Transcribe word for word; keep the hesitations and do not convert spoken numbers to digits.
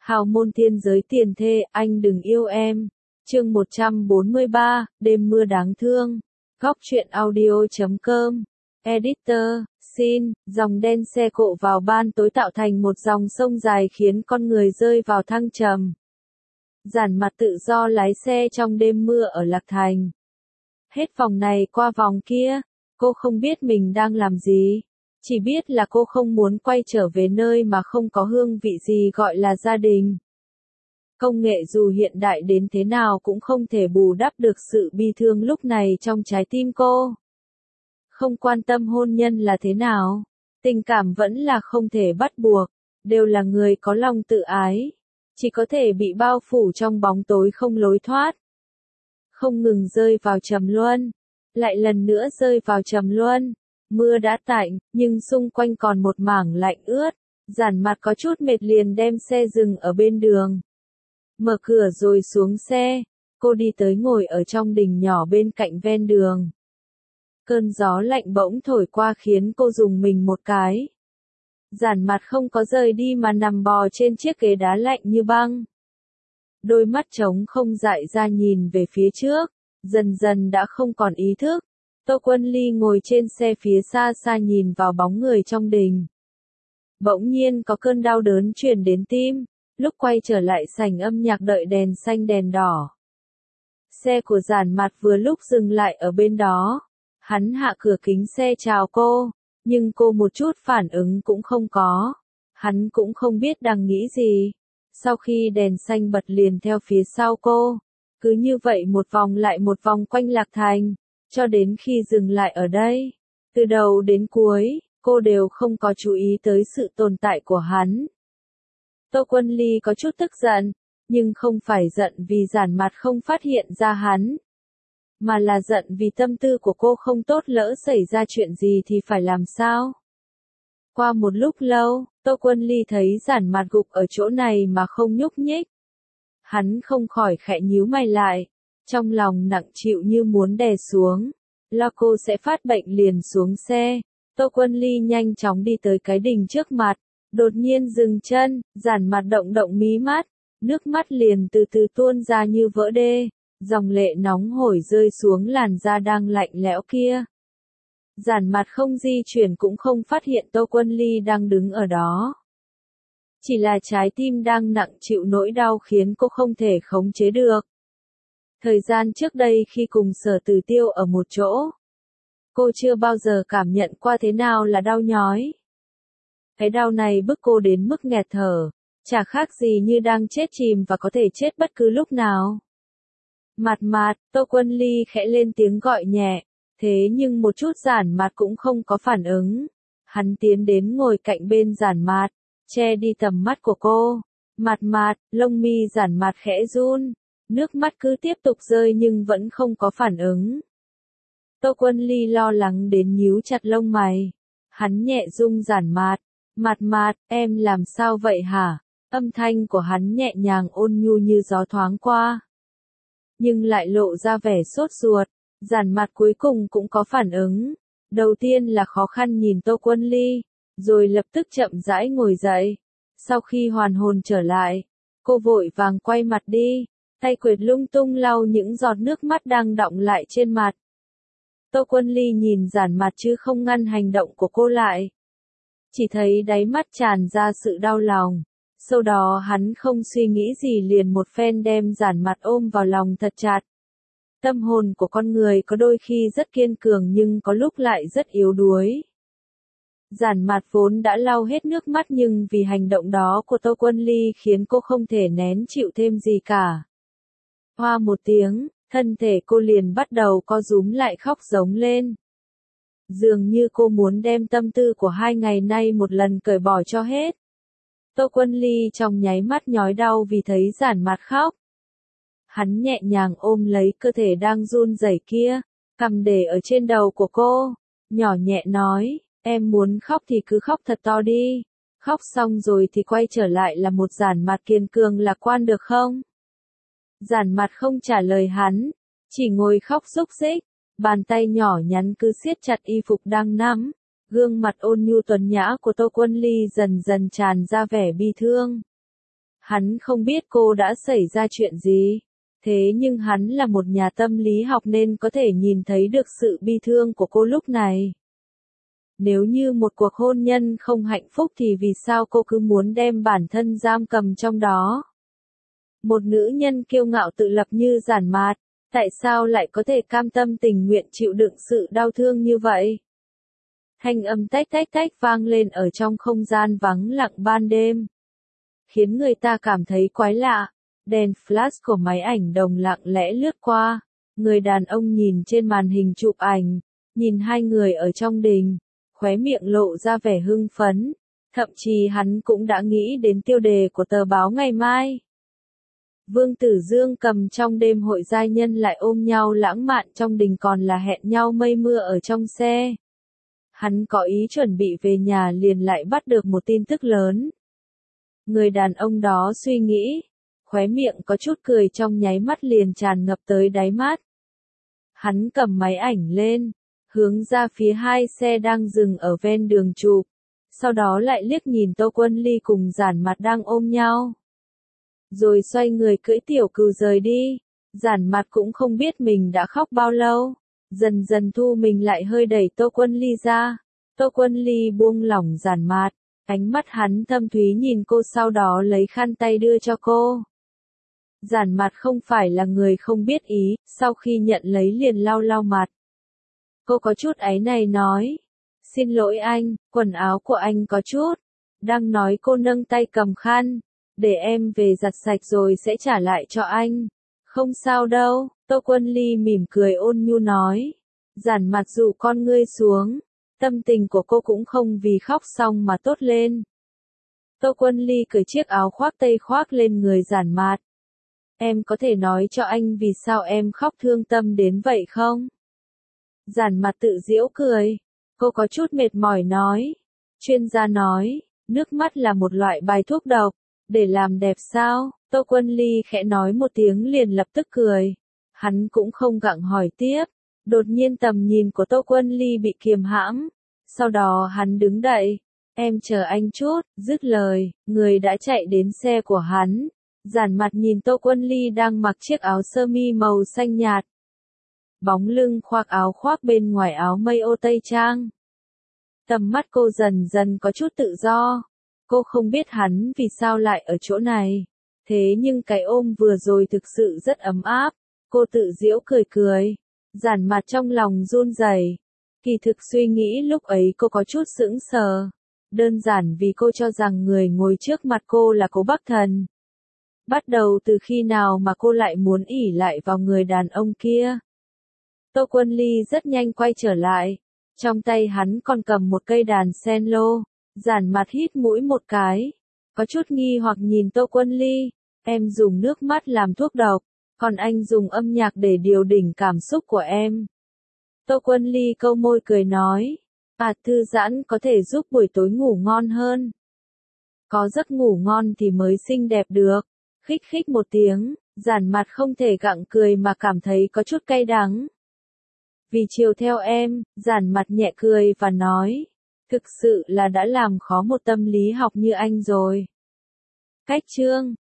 Hào môn thiên giới tiền thê, anh đừng yêu em. Chương một trăm bốn mươi ba, đêm mưa đáng thương. Góc truyện audio chấm com. Editor, xin, dòng đen xe cộ vào ban tối tạo thành một dòng sông dài khiến con người rơi vào thăng trầm. Giản Mặt tự do lái xe trong đêm mưa ở Lạc Thành. Hết vòng này qua vòng kia, cô không biết mình đang làm gì. Chỉ biết là cô không muốn quay trở về nơi mà không có hương vị gì gọi là gia đình. Công nghệ dù hiện đại đến thế nào cũng không thể bù đắp được sự bi thương lúc này trong trái tim cô. Không quan tâm hôn nhân là thế nào, tình cảm vẫn là không thể bắt buộc, đều là người có lòng tự ái, chỉ có thể bị bao phủ trong bóng tối không lối thoát. Không ngừng rơi vào trầm luân, lại lần nữa rơi vào trầm luân. Mưa đã tạnh, nhưng xung quanh còn một mảng lạnh ướt. Giản Mặt có chút mệt liền đem xe dừng ở bên đường. Mở cửa rồi xuống xe, cô đi tới ngồi ở trong đình nhỏ bên cạnh ven đường. Cơn gió lạnh bỗng thổi qua khiến cô rùng mình một cái. Giản Mặt không có rời đi mà nằm bò trên chiếc ghế đá lạnh như băng. Đôi mắt trống không dại ra nhìn về phía trước, dần dần đã không còn ý thức. Tô Quân Ly ngồi trên xe phía xa xa nhìn vào bóng người trong đình. Bỗng nhiên có cơn đau đớn truyền đến tim, lúc quay trở lại sảnh âm nhạc đợi đèn xanh đèn đỏ. Xe của Giản Mặt vừa lúc dừng lại ở bên đó. Hắn hạ cửa kính xe chào cô, nhưng cô một chút phản ứng cũng không có. Hắn cũng không biết đang nghĩ gì. Sau khi đèn xanh bật liền theo phía sau cô, cứ như vậy một vòng lại một vòng quanh Lạc Thành. Cho đến khi dừng lại ở đây, từ đầu đến cuối, cô đều không có chú ý tới sự tồn tại của hắn. Tô Quân Ly có chút tức giận, nhưng không phải giận vì Giản Mặt không phát hiện ra hắn, mà là giận vì tâm tư của cô không tốt, lỡ xảy ra chuyện gì thì phải làm sao. Qua một lúc lâu, Tô Quân Ly thấy Giản Mặt gục ở chỗ này mà không nhúc nhích. Hắn không khỏi khẽ nhíu mày lại. Trong lòng nặng chịu như muốn đè xuống, lo cô sẽ phát bệnh liền xuống xe. Tô Quân Ly nhanh chóng đi tới cái đình trước mặt, đột nhiên dừng chân, Giản Mặt động động mí mắt, nước mắt liền từ từ tuôn ra như vỡ đê, dòng lệ nóng hổi rơi xuống làn da đang lạnh lẽo kia. Giản Mặt không di chuyển cũng không phát hiện Tô Quân Ly đang đứng ở đó. Chỉ là trái tim đang nặng chịu nỗi đau khiến cô không thể khống chế được. Thời gian trước đây khi cùng Sở Tử Tiêu ở một chỗ, cô chưa bao giờ cảm nhận qua thế nào là đau nhói. Cái đau này bức cô đến mức nghẹt thở, chả khác gì như đang chết chìm và có thể chết bất cứ lúc nào. Mặt Mặt, Tô Quân Ly khẽ lên tiếng gọi nhẹ, thế nhưng một chút Giản Mặt cũng không có phản ứng. Hắn tiến đến ngồi cạnh bên Giản Mặt, che đi tầm mắt của cô. Mặt Mặt, lông mi Giản Mặt khẽ run. Nước mắt cứ tiếp tục rơi nhưng vẫn không có phản ứng. Tô Quân Ly lo lắng đến nhíu chặt lông mày. Hắn nhẹ rung Giản Mặt. Mặt Mặt, em làm sao vậy hả? Âm thanh của hắn nhẹ nhàng ôn nhu như gió thoáng qua. Nhưng lại lộ ra vẻ sốt ruột. Giản Mặt cuối cùng cũng có phản ứng. Đầu tiên là khó khăn nhìn Tô Quân Ly, rồi lập tức chậm rãi ngồi dậy. Sau khi hoàn hồn trở lại, cô vội vàng quay mặt đi. Tay quệt lung tung lau những giọt nước mắt đang đọng lại trên mặt. Tô Quân Ly nhìn Giản Mặt chứ không ngăn hành động của cô lại. Chỉ thấy đáy mắt tràn ra sự đau lòng. Sau đó hắn không suy nghĩ gì liền một phen đem Giản Mặt ôm vào lòng thật chặt. Tâm hồn của con người có đôi khi rất kiên cường nhưng có lúc lại rất yếu đuối. Giản Mặt vốn đã lau hết nước mắt nhưng vì hành động đó của Tô Quân Ly khiến cô không thể nén chịu thêm gì cả. Hoa một tiếng, thân thể cô liền bắt đầu co rúm lại khóc giống lên. Dường như cô muốn đem tâm tư của hai ngày nay một lần cởi bỏ cho hết. Tô Quân Ly trong nháy mắt nhói đau vì thấy Giản Mặt khóc. Hắn nhẹ nhàng ôm lấy cơ thể đang run rẩy kia, cầm để ở trên đầu của cô, nhỏ nhẹ nói, em muốn khóc thì cứ khóc thật to đi. Khóc xong rồi thì quay trở lại là một Giản Mặt kiên cường lạc quan được không? Giản Mặt không trả lời hắn, chỉ ngồi khóc rúc rích, bàn tay nhỏ nhắn cứ siết chặt y phục đang nắm, gương mặt ôn nhu tuấn nhã của Tô Quân Ly dần dần tràn ra vẻ bi thương. Hắn không biết cô đã xảy ra chuyện gì. Thế nhưng hắn là một nhà tâm lý học nên có thể nhìn thấy được sự bi thương của cô lúc này. Nếu như một cuộc hôn nhân không hạnh phúc thì vì sao cô cứ muốn đem bản thân giam cầm trong đó? Một nữ nhân kiêu ngạo tự lập như Giản Mạt, tại sao lại có thể cam tâm tình nguyện chịu đựng sự đau thương như vậy? Thanh âm tách tách tách vang lên ở trong không gian vắng lặng ban đêm, khiến người ta cảm thấy quái lạ. Đèn flash của máy ảnh đồng lặng lẽ lướt qua, người đàn ông nhìn trên màn hình chụp ảnh, nhìn hai người ở trong đình, khóe miệng lộ ra vẻ hưng phấn, thậm chí hắn cũng đã nghĩ đến tiêu đề của tờ báo ngày mai. Vương Tử Dương cầm trong đêm hội giai nhân lại ôm nhau lãng mạn trong đình còn là hẹn nhau mây mưa ở trong xe. Hắn có ý chuẩn bị về nhà liền lại bắt được một tin tức lớn. Người đàn ông đó suy nghĩ, khóe miệng có chút cười trong nháy mắt liền tràn ngập tới đáy mắt. Hắn cầm máy ảnh lên, hướng ra phía hai xe đang dừng ở ven đường chụp, sau đó lại liếc nhìn Tô Quân Ly cùng Giản Mạt đang ôm nhau. Rồi xoay người cưỡi tiểu cừu rời đi. Giản Mạt cũng không biết mình đã khóc bao lâu, dần dần thu mình lại hơi đẩy Tô Quân Ly ra. Tô Quân Ly buông lỏng Giản Mạt, ánh mắt hắn thâm thúy nhìn cô sau đó lấy khăn tay đưa cho cô. Giản Mạt không phải là người không biết ý, sau khi nhận lấy liền lau lau mặt. Cô có chút áy náy nói, xin lỗi anh, quần áo của anh có chút. Đang nói cô nâng tay cầm khăn, để em về giặt sạch rồi sẽ trả lại cho anh. Không sao đâu, Tô Quân Ly mỉm cười ôn nhu nói. Giản Mạt dụ con ngươi xuống, tâm tình của cô cũng không vì khóc xong mà tốt lên. Tô Quân Ly cởi chiếc áo khoác tây khoác lên người Giản Mạt. Em có thể nói cho anh vì sao em khóc thương tâm đến vậy không? Giản Mạt tự giễu cười. Cô có chút mệt mỏi nói. Chuyên gia nói, nước mắt là một loại bài thuốc độc. Để làm đẹp sao? Tô Quân Ly khẽ nói một tiếng liền lập tức cười. Hắn cũng không gặng hỏi tiếp. Đột nhiên tầm nhìn của Tô Quân Ly bị kiềm hãm. Sau đó hắn đứng dậy. Em chờ anh chút, dứt lời, người đã chạy đến xe của hắn. Giản Mạt nhìn Tô Quân Ly đang mặc chiếc áo sơ mi màu xanh nhạt. Bóng lưng khoác áo khoác bên ngoài áo mây ô tây trang. Tầm mắt cô dần dần có chút tự do. Cô không biết hắn vì sao lại ở chỗ này. Thế nhưng cái ôm vừa rồi thực sự rất ấm áp. Cô tự giễu cười cười. Giản Mạt trong lòng run rẩy. Kỳ thực suy nghĩ lúc ấy cô có chút sững sờ. Đơn giản vì cô cho rằng người ngồi trước mặt cô là Cố Bắc Thần. Bắt đầu từ khi nào mà cô lại muốn ỷ lại vào người đàn ông kia? Tô Quân Ly rất nhanh quay trở lại. Trong tay hắn còn cầm một cây đàn sen lô. Giản Mạt hít mũi một cái. Có chút nghi hoặc nhìn Tô Quân Ly. Em dùng nước mắt làm thuốc độc. Còn anh dùng âm nhạc để điều đỉnh cảm xúc của em. Tô Quân Ly câu môi cười nói. À, thư giãn có thể giúp buổi tối ngủ ngon hơn. Có giấc ngủ ngon thì mới xinh đẹp được. Khích khích một tiếng, Giản Mạt không thể gặng cười mà cảm thấy có chút cay đắng. Vì chiều theo em, Giản Mạt nhẹ cười và nói. Thực sự là đã làm khó một tâm lý học như anh rồi. Cách chương